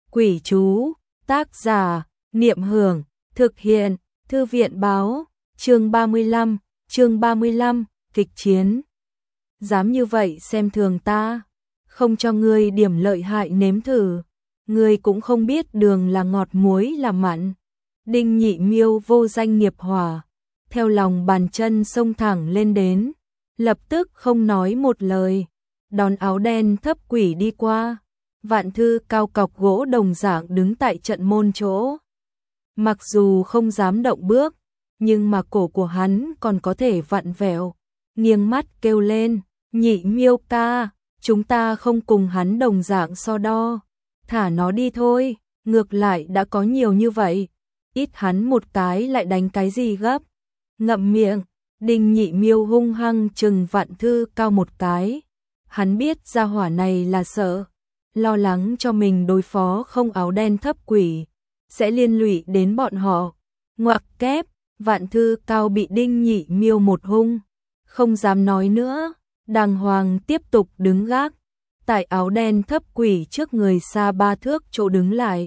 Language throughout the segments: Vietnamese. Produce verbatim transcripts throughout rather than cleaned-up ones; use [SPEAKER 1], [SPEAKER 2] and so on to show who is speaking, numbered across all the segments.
[SPEAKER 1] Quỷ chú, tác giả, Niệm Hưởng, thực hiện, Thư viện báo, chương ba mươi lăm, chương ba mươi lăm, kịch chiến. Dám như vậy xem thường ta, không cho ngươi điểm lợi hại nếm thử, ngươi cũng không biết đường là ngọt muối là mặn. Đinh Nhị Miêu vô danh nghiệp hỏa, theo lòng bàn chân xông thẳng lên đến, lập tức không nói một lời, đón áo đen thấp quỷ đi qua. Vạn Thư Cao cọc gỗ đồng dạng đứng tại trận môn chỗ. Mặc dù không dám động bước, nhưng mà cổ của hắn còn có thể vặn vẹo, nghiêng mắt kêu lên, Nhị Miêu ca, chúng ta không cùng hắn đồng dạng so đo, thả nó đi thôi, ngược lại đã có nhiều như vậy, ít hắn một cái lại đánh cái gì gấp. Ngậm miệng, Đinh Nhị Miêu hung hăng chừng Vạn Thư Cao một cái, hắn biết gia hỏa này là sợ, lo lắng cho mình đối phó không áo đen thấp quỷ, sẽ liên lụy đến bọn họ. Ngoặc kép, Vạn Thư Cao bị Đinh Nhị Miêu một hung, không dám nói nữa, đàng hoàng tiếp tục đứng gác, tại áo đen thấp quỷ trước người xa ba thước chỗ đứng lại.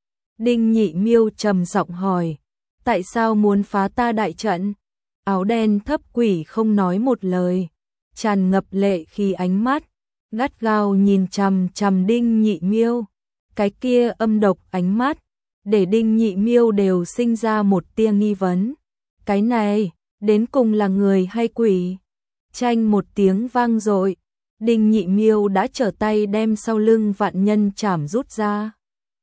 [SPEAKER 1] Đinh Nhị Miêu trầm giọng hỏi, tại sao muốn phá ta đại trận? Áo đen thấp quỷ không nói một lời, tràn ngập lệ khi ánh mắt, gắt gao nhìn chằm chằm Đinh Nhị Miêu, cái kia âm độc ánh mắt, để Đinh Nhị Miêu đều sinh ra một tia nghi vấn. Cái này, đến cùng là người hay quỷ? Chanh một tiếng vang dội, Đinh Nhị Miêu đã trở tay đem sau lưng vạn nhân chảm rút ra.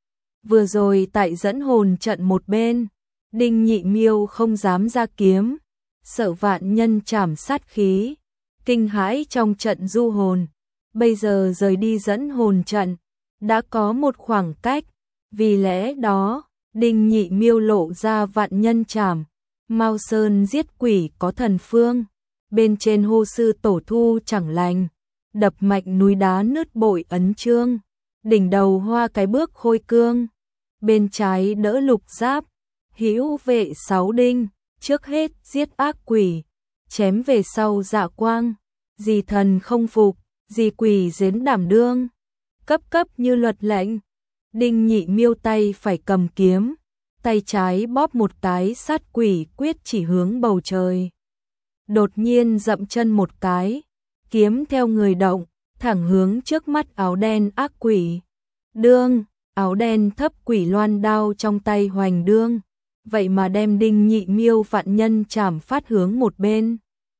[SPEAKER 1] Vừa rồi tại dẫn hồn trận một bên, Đinh Nhị Miêu không dám ra kiếm, sợ vạn nhân chảm sát khí, kinh hãi trong trận du hồn. Bây giờ rời đi dẫn hồn trận, đã có một khoảng cách, vì lẽ đó, Đinh Nhị Miêu lộ ra vạn nhân trảm, Mao Sơn giết quỷ có thần phương, bên trên hô sư tổ thu chẳng lành, đập mạnh núi đá nứt bội ấn chương, đỉnh đầu hoa cái bước khôi cương, bên trái đỡ lục giáp, hữu vệ sáu đinh, trước hết giết ác quỷ, chém về sau dạ quang, gì thần không phục, gì quỷ dến đảm đương, cấp cấp như luật lệnh. Đinh Nhị Miêu tay phải cầm kiếm, tay trái bóp một cái sát quỷ quyết chỉ hướng bầu trời. Đột nhiên dậm chân một cái, kiếm theo người động, thẳng hướng trước mắt áo đen ác quỷ. Đương, áo đen thấp quỷ loan đao trong tay hoành đương, vậy mà đem Đinh Nhị Miêu vạn nhân chảm phát hướng một bên.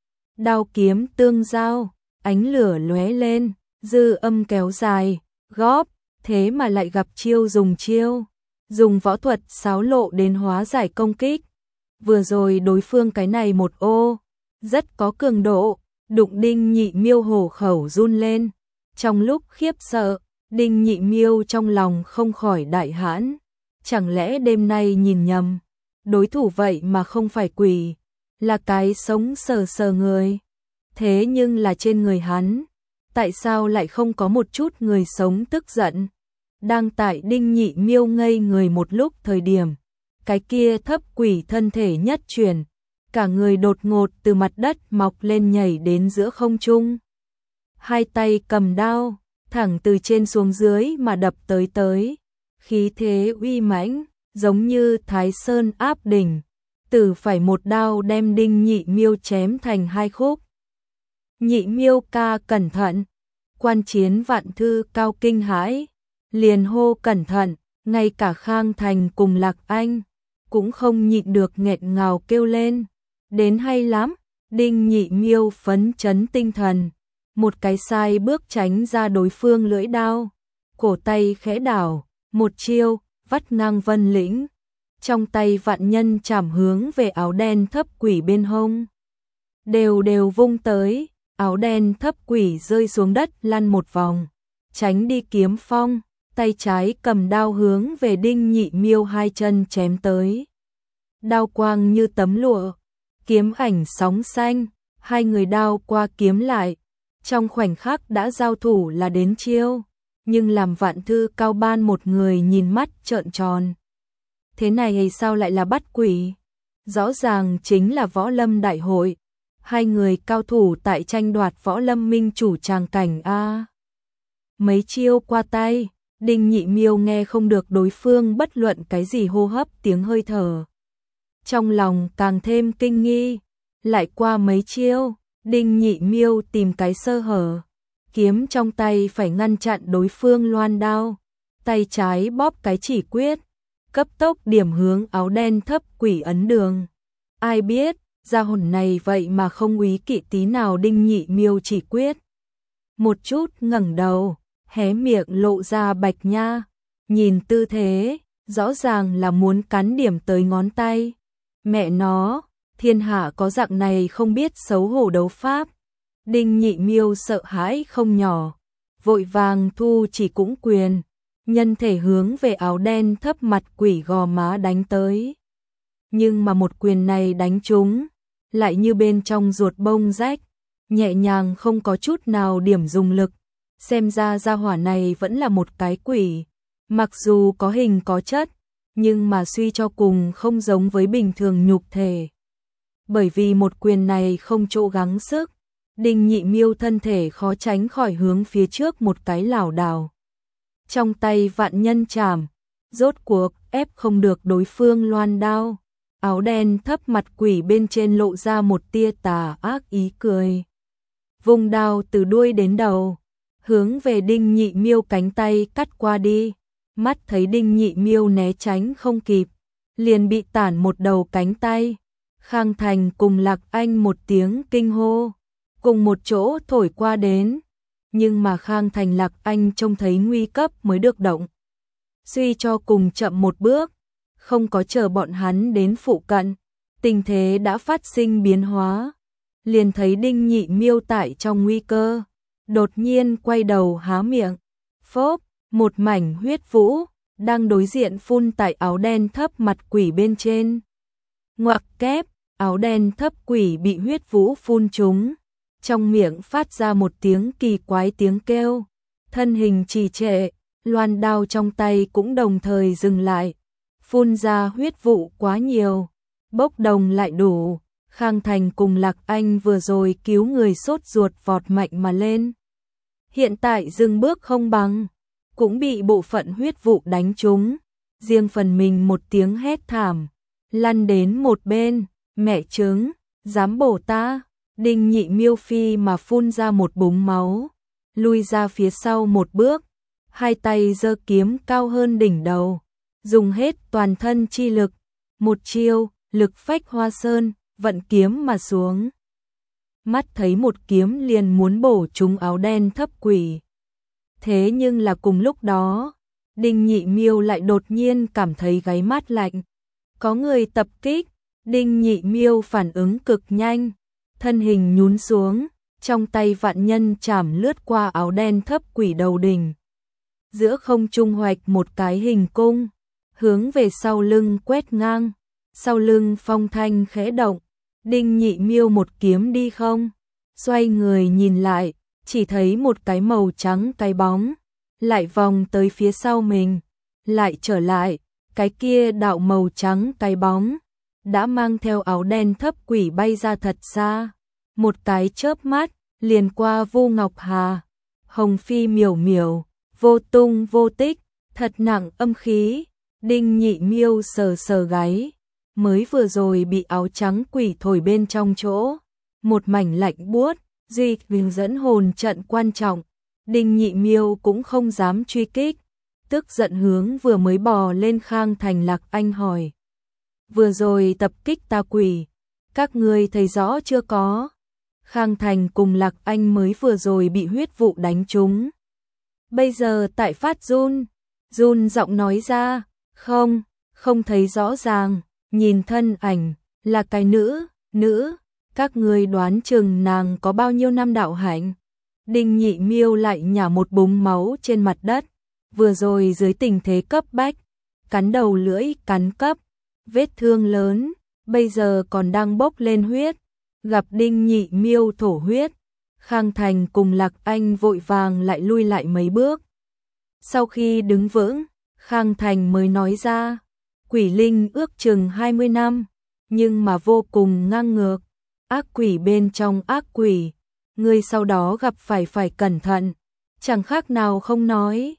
[SPEAKER 1] Đao kiếm tương giao, ánh lửa lóe lên, dư âm kéo dài, góp, thế mà lại gặp chiêu dùng chiêu, dùng võ thuật xáo lộ đến hóa giải công kích. Vừa rồi đối phương cái này một ô, rất có cường độ, đụng Đinh Nhị Miêu hổ khẩu run lên. Trong lúc khiếp sợ, Đinh Nhị Miêu trong lòng không khỏi đại hãn, chẳng lẽ đêm nay nhìn nhầm, đối thủ vậy mà không phải quỷ, là cái sống sờ sờ người. Thế nhưng là trên người hắn, tại sao lại không có một chút người sống tức giận? Đang tại Đinh Nhị Miêu ngây người một lúc thời điểm, cái kia thấp quỷ thân thể nhất chuyển, cả người đột ngột từ mặt đất mọc lên nhảy đến giữa không trung. Hai tay cầm đao, thẳng từ trên xuống dưới mà đập tới tới, khí thế uy mãnh, giống như Thái Sơn áp đỉnh, tử phải một đao đem Đinh Nhị Miêu chém thành hai khúc. Nhị Miêu ca cẩn thận, quan chiến Vạn Thư Cao kinh hãi, liền hô cẩn thận, ngay cả Khang Thành cùng Lạc Anh cũng không nhịn được nghẹn ngào kêu lên, đến hay lắm. Đinh Nhị Miêu phấn chấn tinh thần, một cái sai bước tránh ra đối phương lưỡi đao, cổ tay khẽ đảo, một chiêu, vắt ngang vân lĩnh, trong tay vạn nhân chảm hướng về áo đen thấp quỷ bên hông, đều đều vung tới. Áo đen thấp quỷ rơi xuống đất lăn một vòng, tránh đi kiếm phong, tay trái cầm đao hướng về Đinh Nhị Miêu hai chân chém tới. Đao quang như tấm lụa, kiếm ảnh sóng xanh, hai người đao qua kiếm lại, trong khoảnh khắc đã giao thủ là đến chiêu, nhưng làm Vạn Thư Cao ban một người nhìn mắt trợn tròn. Thế này sao lại là bắt quỷ? Rõ ràng chính là võ lâm đại hội. Hai người cao thủ tại tranh đoạt võ lâm minh chủ tràng cảnh a. Mấy chiêu qua tay, Đinh Nhị Miêu nghe không được đối phương bất luận cái gì hô hấp tiếng hơi thở. Trong lòng càng thêm kinh nghi, lại qua mấy chiêu, Đinh Nhị Miêu tìm cái sơ hở, kiếm trong tay phải ngăn chặn đối phương loan đao, tay trái bóp cái chỉ quyết, cấp tốc điểm hướng áo đen thấp quỷ ấn đường. Ai biết, gia hồn này vậy mà không úy kỵ tí nào Đinh Nhị Miêu chỉ quyết. Một chút ngẩng đầu, hé miệng lộ ra bạch nha, nhìn tư thế, rõ ràng là muốn cắn điểm tới ngón tay. Mẹ nó, thiên hạ có dạng này không biết xấu hổ đấu pháp. Đinh Nhị Miêu sợ hãi không nhỏ, vội vàng thu chỉ cũng quyền, nhân thể hướng về áo đen thấp mặt quỷ gò má đánh tới. Nhưng mà một quyền này đánh trúng, lại như bên trong ruột bông rách, nhẹ nhàng không có chút nào điểm dùng lực. Xem ra gia hỏa này vẫn là một cái quỷ, mặc dù có hình có chất, nhưng mà suy cho cùng không giống với bình thường nhục thể. Bởi vì một quyền này không chỗ gắng sức, Đinh Nhị Miêu thân thể khó tránh khỏi hướng phía trước một cái lảo đảo. Trong tay vạn nhân chảm, rốt cuộc ép không được đối phương loan đao. Áo đen thấp mặt quỷ bên trên lộ ra một tia tà ác ý cười. Vùng đao từ đuôi đến đầu, hướng về Đinh Nhị Miêu cánh tay cắt qua đi. Mắt thấy Đinh Nhị Miêu né tránh không kịp, liền bị tản một đầu cánh tay. Khang Thành cùng Lạc Anh một tiếng kinh hô, cùng một chỗ thổi qua đến. Nhưng mà Khang Thành Lạc Anh trông thấy nguy cấp mới được động. Suy cho cùng chậm một bước, không có chờ bọn hắn đến phụ cận, tình thế đã phát sinh biến hóa. Liền thấy Đinh Nhị Miêu tại trong nguy cơ, đột nhiên quay đầu há miệng, phốp, một mảnh huyết vũ, đang đối diện phun tại áo đen thấp mặt quỷ bên trên. Ngoặc kép, áo đen thấp quỷ bị huyết vũ phun trúng, trong miệng phát ra một tiếng kỳ quái tiếng kêu, thân hình trì trệ, loan đao trong tay cũng đồng thời dừng lại, phun ra huyết vụ quá nhiều, bốc đồng lại đủ. Khang Thành cùng Lạc Anh vừa rồi cứu người sốt ruột vọt mạnh mà lên. Hiện tại dừng bước không bằng, cũng bị bộ phận huyết vụ đánh trúng, riêng phần mình một tiếng hét thảm, lăn đến một bên, mẹ trứng, dám bổ ta. Đinh Nhị Miêu phi mà phun ra một búng máu, lui ra phía sau một bước, hai tay giơ kiếm cao hơn đỉnh đầu, dùng hết toàn thân chi lực, một chiêu, lực phách hoa sơn, vận kiếm mà xuống. Mắt thấy một kiếm liền muốn bổ trúng áo đen thấp quỷ. Thế nhưng là cùng lúc đó, Đinh Nhị Miêu lại đột nhiên cảm thấy gáy mát lạnh. Có người tập kích, Đinh Nhị Miêu phản ứng cực nhanh, thân hình nhún xuống, trong tay vạn nhân chảm lướt qua áo đen thấp quỷ đầu đỉnh. Giữa không trung hoạch một cái hình cung, hướng về sau lưng quét ngang, sau lưng phong thanh khẽ động, Đinh Nhị Miêu một kiếm đi không, xoay người nhìn lại, chỉ thấy một cái màu trắng cái bóng, lại vòng tới phía sau mình, lại trở lại, cái kia đạo màu trắng cái bóng, đã mang theo áo đen thấp quỷ bay ra thật xa, một cái chớp mắt, liền qua Vu Ngọc Hà, hồng phi miểu miểu, vô tung vô tích, thật nặng âm khí. Đinh Nhị Miêu sờ sờ gáy, mới vừa rồi bị áo trắng quỷ thổi bên trong chỗ, một mảnh lạnh buốt, duy hướng dẫn hồn trận quan trọng, Đinh Nhị Miêu cũng không dám truy kích, tức giận hướng vừa mới bò lên Khang Thành Lạc Anh hỏi. Vừa rồi tập kích ta quỷ, các ngươi thấy rõ chưa có? Khang Thành cùng Lạc Anh mới vừa rồi bị huyết vụ đánh trúng. Bây giờ tại phát run, run giọng nói ra, không, không thấy rõ ràng, nhìn thân ảnh, là cái nữ, nữ, các ngươi đoán chừng nàng có bao nhiêu năm đạo hạnh. Đinh Nhị Miêu lại nhả một búng máu trên mặt đất, vừa rồi dưới tình thế cấp bách, cắn đầu lưỡi cắn cấp, vết thương lớn, bây giờ còn đang bốc lên huyết, gặp Đinh Nhị Miêu thổ huyết, Khang Thành cùng Lạc Anh vội vàng lại lui lại mấy bước. Sau khi đứng vững, Khang Thành mới nói ra, quỷ linh ước chừng hai mươi năm, nhưng mà vô cùng ngang ngược, ác quỷ bên trong ác quỷ, người sau đó gặp phải phải cẩn thận, chẳng khác nào không nói.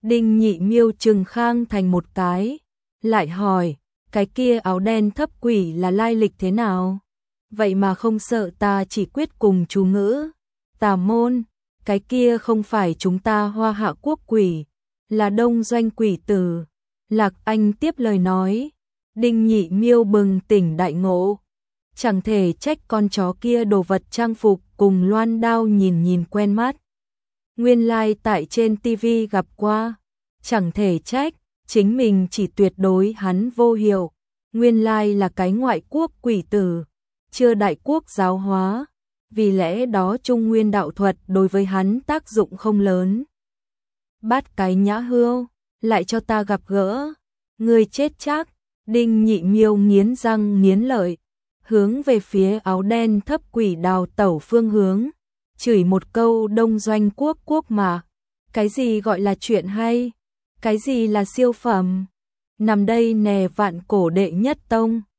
[SPEAKER 1] Đinh Nhị Miêu trừng Khang Thành một cái, lại hỏi, cái kia áo đen thấp quỷ là lai lịch thế nào? Vậy mà không sợ ta chỉ quyết cùng chú ngữ. Tà môn, cái kia không phải chúng ta Hoa Hạ quốc quỷ, là Đông Doanh quỷ tử. Lạc Anh tiếp lời nói. Đinh Nhị Miêu bừng tỉnh đại ngộ. Chẳng thể trách con chó kia đồ vật trang phục cùng loan đao nhìn nhìn quen mắt. Nguyên lai like tại trên tivi gặp qua. Chẳng thể trách, chính mình chỉ tuyệt đối hắn vô hiệu. Nguyên lai like là cái ngoại quốc quỷ tử, chưa đại quốc giáo hóa. Vì lẽ đó Trung Nguyên đạo thuật đối với hắn tác dụng không lớn. Bắt cái nhã hươu, lại cho ta gặp gỡ. Người chết chắc. Đinh Nhị Miêu nghiến răng nghiến lợi, hướng về phía áo đen thấp quỷ đào tẩu phương hướng, chửi một câu Đông Doanh quốc quốc mà. Cái gì gọi là chuyện hay? Cái gì là siêu phẩm? Nằm đây nè vạn cổ đệ nhất tông.